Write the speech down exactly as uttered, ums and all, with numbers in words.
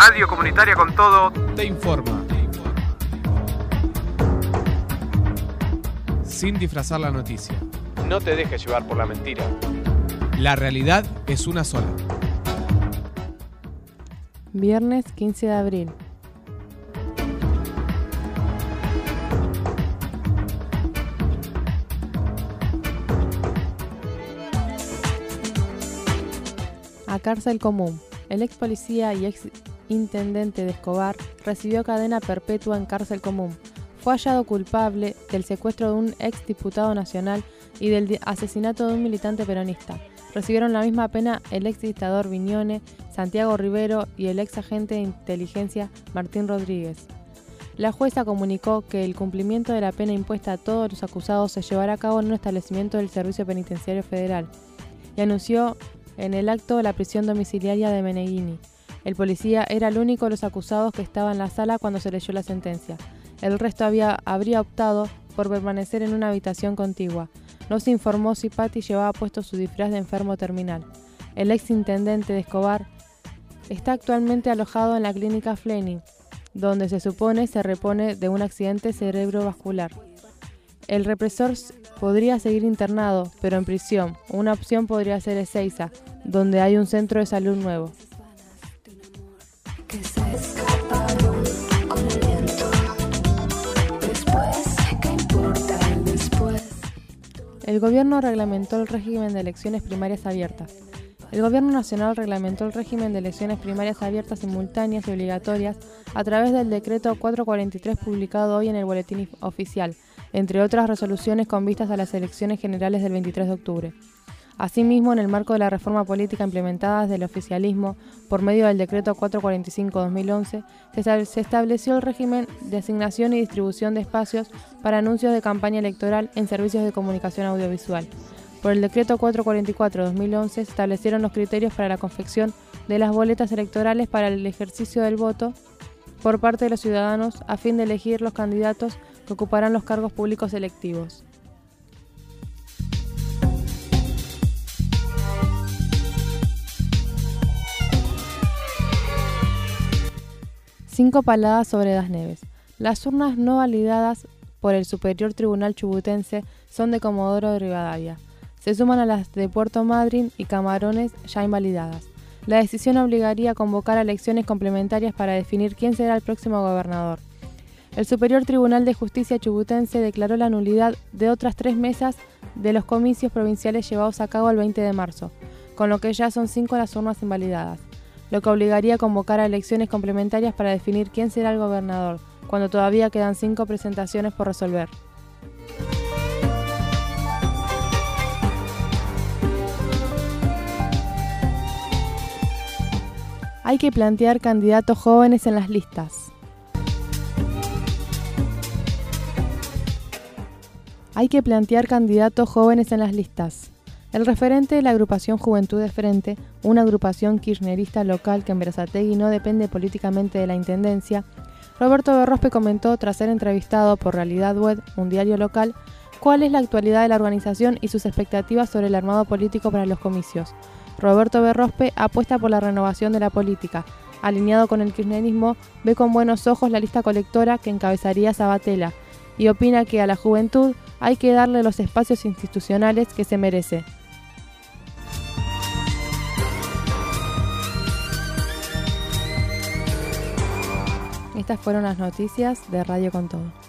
Radio Comunitaria con Todo te informa. Sin disfrazar la noticia. No te dejes llevar por la mentira. La realidad es una sola. Viernes quince de abril. A cárcel común. El ex policía y ex intendente de Escobar recibió cadena perpetua en cárcel común. Fue hallado culpable del secuestro de un ex diputado nacional y del asesinato de un militante peronista. Recibieron la misma pena el ex dictador Viñone, Santiago Rivero y el ex agente de inteligencia Martín Rodríguez. La jueza comunicó que el cumplimiento de la pena impuesta a todos los acusados se llevará a cabo en un establecimiento del Servicio Penitenciario Federal y anunció en el acto la prisión domiciliaria de Meneghini. El policía era el único de los acusados que estaba en la sala cuando se leyó la sentencia. El resto había, habría optado por permanecer en una habitación contigua. No se informó si Patti llevaba puesto su disfraz de enfermo terminal. El ex intendente de Escobar está actualmente alojado en la clínica Fleming, donde se supone se repone de un accidente cerebrovascular. El represor podría seguir internado, pero en prisión. Una opción podría ser Ezeiza, donde hay un centro de salud nuevo. El gobierno reglamentó el régimen de elecciones primarias abiertas. El gobierno nacional reglamentó el régimen de elecciones primarias abiertas, simultáneas y obligatorias a través del decreto cuatrocientos cuarenta y tres publicado hoy en el Boletín Oficial, entre otras resoluciones con vistas a las elecciones generales del veintitrés de octubre. Asimismo, en el marco de la reforma política implementada desde el oficialismo por medio del decreto cuatrocientos cuarenta y cinco barra dos mil once, se estableció el régimen de asignación y distribución de espacios para anuncios de campaña electoral en servicios de comunicación audiovisual. Por el decreto cuatrocientos cuarenta y cuatro barra dos mil once se establecieron los criterios para la confección de las boletas electorales para el ejercicio del voto por parte de los ciudadanos a fin de elegir los candidatos que ocuparán los cargos públicos electivos. Cinco paladas sobre Das Neves. Las urnas no validadas por el Superior Tribunal Chubutense son de Comodoro de Rivadavia. Se suman a las de Puerto Madryn y Camarones ya invalidadas. La decisión obligaría a convocar a elecciones complementarias para definir quién será el próximo gobernador. El Superior Tribunal de Justicia Chubutense declaró la nulidad de otras tres mesas de los comicios provinciales llevados a cabo el veinte de marzo, con lo que ya son cinco las urnas invalidadas, lo que obligaría a convocar a elecciones complementarias para definir quién será el gobernador, cuando todavía quedan cinco presentaciones por resolver. Hay que plantear candidatos jóvenes en las listas. Hay que plantear candidatos jóvenes en las listas. El referente de la agrupación Juventud de Frente, una agrupación kirchnerista local que en Berazategui no depende políticamente de la intendencia, Roberto Berrospe comentó tras ser entrevistado por Realidad Web, un diario local, cuál es la actualidad de la organización y sus expectativas sobre el armado político para los comicios. Roberto Berrospe apuesta por la renovación de la política. Alineado con el kirchnerismo, ve con buenos ojos la lista colectora que encabezaría Sabatella y opina que a la juventud hay que darle los espacios institucionales que se merece. Estas fueron las noticias de Radio con Todo.